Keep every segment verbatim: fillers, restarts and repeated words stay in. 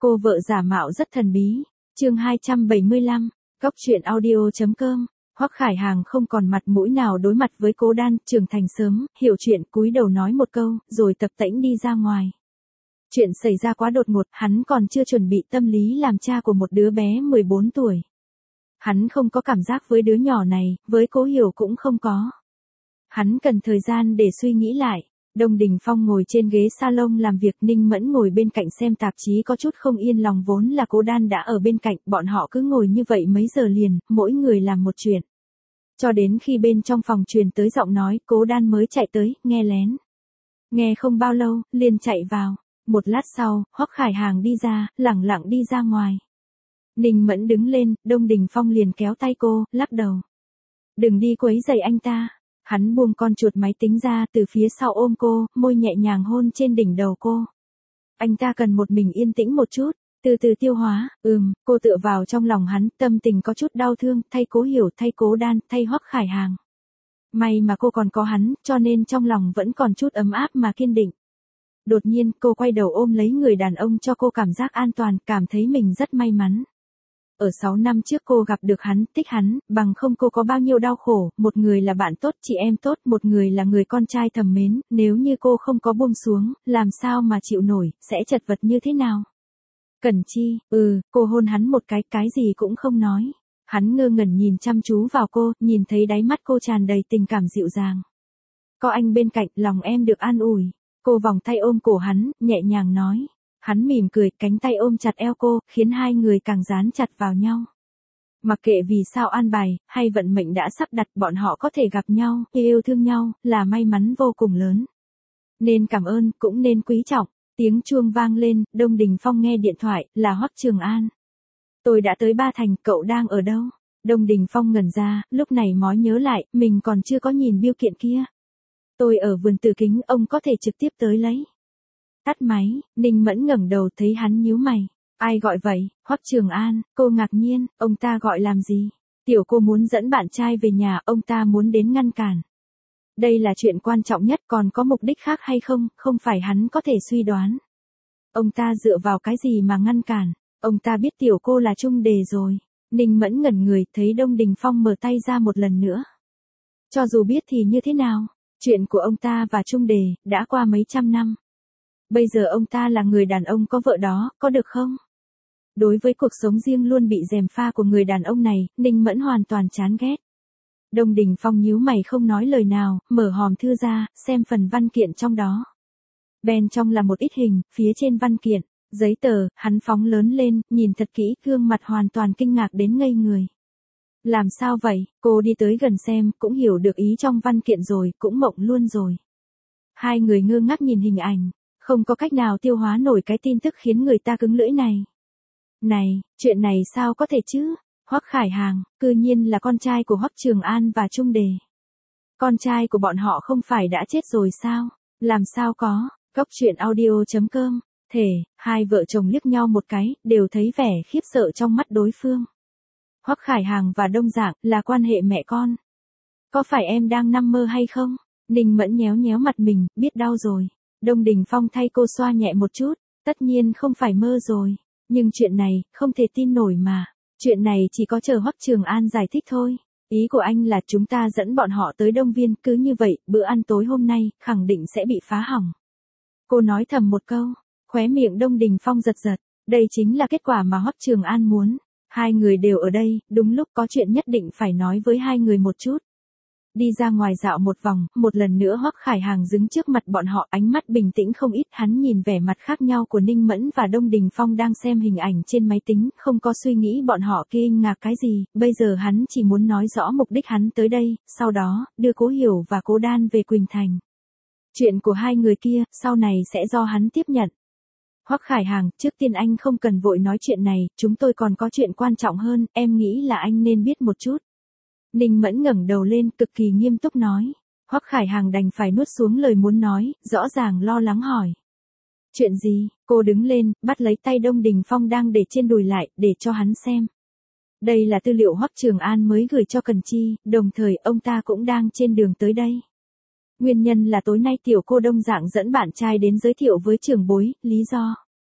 Cô vợ giả mạo rất thần bí. Chương hai trăm bảy mươi lăm, Góc truyện audio.com. Hoắc Khải Hàng không còn mặt mũi nào đối mặt với Cố Đan, trưởng thành sớm, hiểu chuyện, cúi đầu nói một câu, rồi tập tễnh đi ra ngoài. Chuyện xảy ra quá đột ngột, hắn còn chưa chuẩn bị tâm lý làm cha của một đứa bé mười bốn tuổi. Hắn không có cảm giác với đứa nhỏ này, với Cố Hiểu cũng không có. Hắn cần thời gian để suy nghĩ lại. Đông Đình Phong ngồi trên ghế salon làm việc, Ninh Mẫn ngồi bên cạnh xem tạp chí có chút không yên lòng, vốn là Cố Đan đã ở bên cạnh, bọn họ cứ ngồi như vậy mấy giờ liền, mỗi người làm một chuyện. Cho đến khi bên trong phòng truyền tới giọng nói, Cố Đan mới chạy tới, nghe lén. Nghe không bao lâu, liền chạy vào. Một lát sau, Hoắc Khải Hàng đi ra, lẳng lặng đi ra ngoài. Ninh Mẫn đứng lên, Đông Đình Phong liền kéo tay cô, lắc đầu. Đừng đi quấy rầy anh ta. Hắn buông con chuột máy tính ra, từ phía sau ôm cô, môi nhẹ nhàng hôn trên đỉnh đầu cô. Anh ta cần một mình yên tĩnh một chút, từ từ tiêu hóa. Ừm, cô tựa vào trong lòng hắn, tâm tình có chút đau thương, thay Cố Hiểu, thay Cố Đan, thay Hoắc Khải Hàng. May mà cô còn có hắn, cho nên trong lòng vẫn còn chút ấm áp mà kiên định. Đột nhiên, cô quay đầu ôm lấy người đàn ông, cho cô cảm giác an toàn, cảm thấy mình rất may mắn. Ở sáu năm trước cô gặp được hắn, thích hắn, bằng không cô có bao nhiêu đau khổ, một người là bạn tốt, chị em tốt, một người là người con trai thầm mến, nếu như cô không có buông xuống, làm sao mà chịu nổi, sẽ chật vật như thế nào? Cẩn Chi, ừ, cô hôn hắn một cái, cái gì cũng không nói. Hắn ngơ ngẩn nhìn chăm chú vào cô, nhìn thấy đáy mắt cô tràn đầy tình cảm dịu dàng. Có anh bên cạnh, lòng em được an ủi. Cô vòng tay ôm cổ hắn, nhẹ nhàng nói. Hắn mỉm cười, cánh tay ôm chặt eo cô, khiến hai người càng dán chặt vào nhau. Mặc kệ vì sao an bài, hay vận mệnh đã sắp đặt, bọn họ có thể gặp nhau, yêu thương nhau, là may mắn vô cùng lớn. Nên cảm ơn, cũng nên quý trọng. Tiếng chuông vang lên, Đông Đình Phong nghe điện thoại, là Hoắc Trường An. Tôi đã tới Ba Thành, cậu đang ở đâu? Đông Đình Phong ngẩn ra, lúc này mới nhớ lại, mình còn chưa có nhìn biêu kiện kia. Tôi ở vườn Tử Kính, ông có thể trực tiếp tới lấy. Tắt máy, Ninh Mẫn ngẩng đầu thấy hắn nhíu mày. Ai gọi vậy? Hoắc Trường An. Cô ngạc nhiên, ông ta gọi làm gì? Tiểu cô muốn dẫn bạn trai về nhà, ông ta muốn đến ngăn cản. Đây là chuyện quan trọng nhất, còn có mục đích khác hay không, không phải hắn có thể suy đoán. Ông ta dựa vào cái gì mà ngăn cản? Ông ta biết tiểu cô là chung đề rồi. Ninh Mẫn ngẩn người, thấy Đông Đình Phong mở tay ra một lần nữa. Cho dù biết thì như thế nào? Chuyện của ông ta và chung đề, đã qua mấy trăm năm. Bây giờ ông ta là người đàn ông có vợ đó, có được không? Đối với cuộc sống riêng luôn bị gièm pha của người đàn ông này, Ninh Mẫn hoàn toàn chán ghét. Đông Đình Phong nhíu mày không nói lời nào, mở hòm thư ra, xem phần văn kiện trong đó. Bên trong là một ít hình, phía trên văn kiện, giấy tờ, hắn phóng lớn lên, nhìn thật kỹ, gương mặt hoàn toàn kinh ngạc đến ngây người. Làm sao vậy? Cô đi tới gần xem, cũng hiểu được ý trong văn kiện rồi, cũng mộng luôn rồi. Hai người ngơ ngác nhìn hình ảnh. Không có cách nào tiêu hóa nổi cái tin tức khiến người ta cứng lưỡi này. Này, chuyện này sao có thể chứ? Hoắc Khải Hàng, cư nhiên là con trai của Hoắc Trường An và Chung Đề. Con trai của bọn họ không phải đã chết rồi sao? Làm sao có? Góc truyện audio.com. Thể, hai vợ chồng liếc nhau một cái, đều thấy vẻ khiếp sợ trong mắt đối phương. Hoắc Khải Hàng và Đông Dạng là quan hệ mẹ con. Có phải em đang nằm mơ hay không? Ninh Mẫn nhéo nhéo mặt mình, biết đau rồi. Đông Đình Phong thay cô xoa nhẹ một chút, tất nhiên không phải mơ rồi, nhưng chuyện này, không thể tin nổi mà, chuyện này chỉ có chờ Hoắc Trường An giải thích thôi, ý của anh là chúng ta dẫn bọn họ tới Đông Viên, cứ như vậy, bữa ăn tối hôm nay, khẳng định sẽ bị phá hỏng. Cô nói thầm một câu, khóe miệng Đông Đình Phong giật giật, đây chính là kết quả mà Hoắc Trường An muốn, hai người đều ở đây, đúng lúc có chuyện nhất định phải nói với hai người một chút. Đi ra ngoài dạo một vòng, một lần nữa Hoắc Khải Hàng đứng trước mặt bọn họ, ánh mắt bình tĩnh không ít, hắn nhìn vẻ mặt khác nhau của Ninh Mẫn và Đông Đình Phong đang xem hình ảnh trên máy tính, không có suy nghĩ bọn họ kinh ngạc cái gì, bây giờ hắn chỉ muốn nói rõ mục đích hắn tới đây, sau đó, đưa Cố Hiểu và Cố Đan về Quỳnh Thành. Chuyện của hai người kia, sau này sẽ do hắn tiếp nhận. Hoắc Khải Hàng, trước tiên anh không cần vội nói chuyện này, chúng tôi còn có chuyện quan trọng hơn, em nghĩ là anh nên biết một chút. Ninh Mẫn ngẩng đầu lên, cực kỳ nghiêm túc nói. Hoắc Khải Hàng đành phải nuốt xuống lời muốn nói, rõ ràng lo lắng hỏi. Chuyện gì? Cô đứng lên, bắt lấy tay Đông Đình Phong đang để trên đùi lại, để cho hắn xem. Đây là tư liệu Hoắc Trường An mới gửi cho Cần Chi, đồng thời ông ta cũng đang trên đường tới đây. Nguyên nhân là tối nay tiểu cô Đông Dạng dẫn bạn trai đến giới thiệu với trưởng bối, lý do.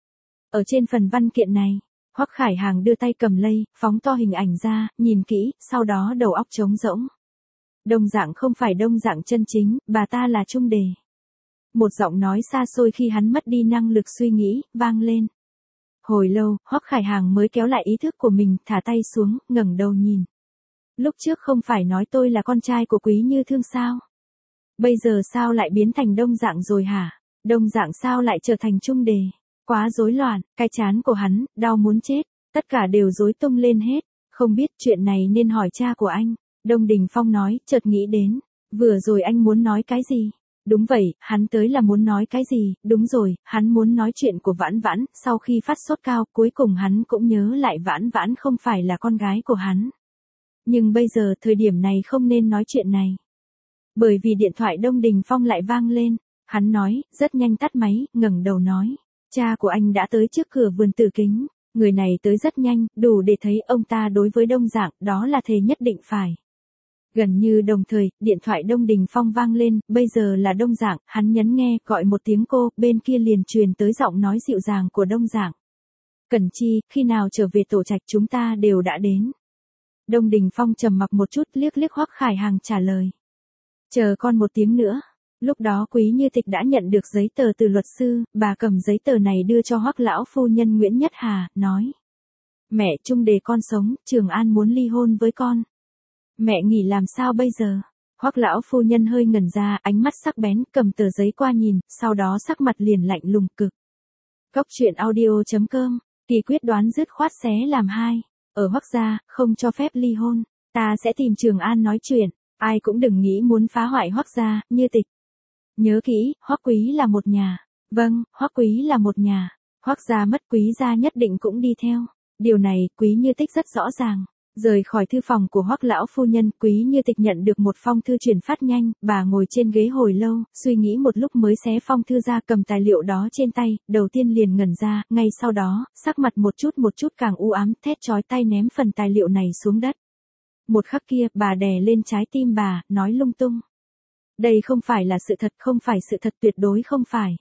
Ở trên phần văn kiện này, Hoắc Khải Hàng đưa tay cầm lây, phóng to hình ảnh ra, nhìn kỹ, sau đó đầu óc trống rỗng. Đông Dạng không phải Đông Dạng chân chính, bà ta là Trung Đề. Một giọng nói xa xôi khi hắn mất đi năng lực suy nghĩ, vang lên. Hồi lâu, Hoắc Khải Hàng mới kéo lại ý thức của mình, thả tay xuống, ngẩng đầu nhìn. Lúc trước không phải nói tôi là con trai của Quý Như Thương sao? Bây giờ sao lại biến thành Đông Dạng rồi hả? Đông Dạng sao lại trở thành Trung Đề? Quá rối loạn, cái chán của hắn, đau muốn chết, tất cả đều rối tung lên hết, không biết chuyện này nên hỏi cha của anh. Đông Đình Phong nói, chợt nghĩ đến, vừa rồi anh muốn nói cái gì? Đúng vậy, hắn tới là muốn nói cái gì? Đúng rồi, hắn muốn nói chuyện của Vãn Vãn, sau khi phát sốt cao, cuối cùng hắn cũng nhớ lại Vãn Vãn không phải là con gái của hắn. Nhưng bây giờ, thời điểm này không nên nói chuyện này. Bởi vì điện thoại Đông Đình Phong lại vang lên, hắn nói, rất nhanh tắt máy, ngẩng đầu nói. Cha của anh đã tới trước cửa vườn Tử Kính, người này tới rất nhanh, đủ để thấy ông ta đối với Đông Dạng, đó là thề nhất định phải. Gần như đồng thời, điện thoại Đông Đình Phong vang lên, bây giờ là Đông Dạng, hắn nhấn nghe, gọi một tiếng cô, bên kia liền truyền tới giọng nói dịu dàng của Đông Dạng. Cẩn Chi, khi nào trở về Tổ Trạch chúng ta đều đã đến. Đông Đình Phong trầm mặc một chút, liếc liếc Hoắc Khải Hàng trả lời. Chờ con một tiếng nữa. Lúc đó Quý Như Tịch đã nhận được giấy tờ từ luật sư, bà cầm giấy tờ này đưa cho Hoắc lão phu nhân Nguyễn Nhất Hà, nói. Mẹ, Trung Đề con sống, Trường An muốn ly hôn với con. Mẹ nghĩ làm sao bây giờ? Hoắc lão phu nhân hơi ngẩn ra, ánh mắt sắc bén, cầm tờ giấy qua nhìn, sau đó sắc mặt liền lạnh lùng cực. Cốc truyện audio chấm com, Kỳ quyết đoán dứt khoát xé làm hai. Ở Hoắc gia, không cho phép ly hôn. Ta sẽ tìm Trường An nói chuyện. Ai cũng đừng nghĩ muốn phá hoại Hoắc gia, Như Tịch. Nhớ kỹ, Hoắc Quý là một nhà. Vâng, Hoắc Quý là một nhà. Hoắc gia mất Quý gia nhất định cũng đi theo. Điều này, Quý Như Tích rất rõ ràng. Rời khỏi thư phòng của Hoắc lão phu nhân, Quý Như Tịch nhận được một phong thư chuyển phát nhanh, bà ngồi trên ghế hồi lâu, suy nghĩ một lúc mới xé phong thư ra, cầm tài liệu đó trên tay, đầu tiên liền ngẩn ra, ngay sau đó, sắc mặt một chút một chút càng u ám, thét chói tai ném phần tài liệu này xuống đất. Một khắc kia, bà đè lên trái tim bà, nói lung tung. Đây không phải là sự thật, không phải sự thật, tuyệt đối không phải.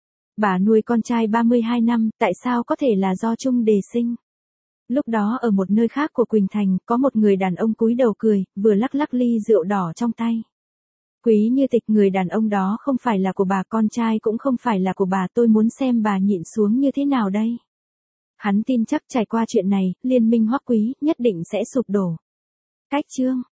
Bà nuôi con trai ba mươi hai năm, tại sao có thể là do Trung Đề sinh? Lúc đó ở một nơi khác của Quỳnh Thành, có một người đàn ông cúi đầu cười, vừa lắc lắc ly rượu đỏ trong tay. Quý Như Tịch, người đàn ông đó không phải là của bà, con trai cũng không phải là của bà, tôi muốn xem bà nhịn xuống như thế nào đây. Hắn tin chắc trải qua chuyện này, liên minh Hoắc Quý nhất định sẽ sụp đổ. Cách chương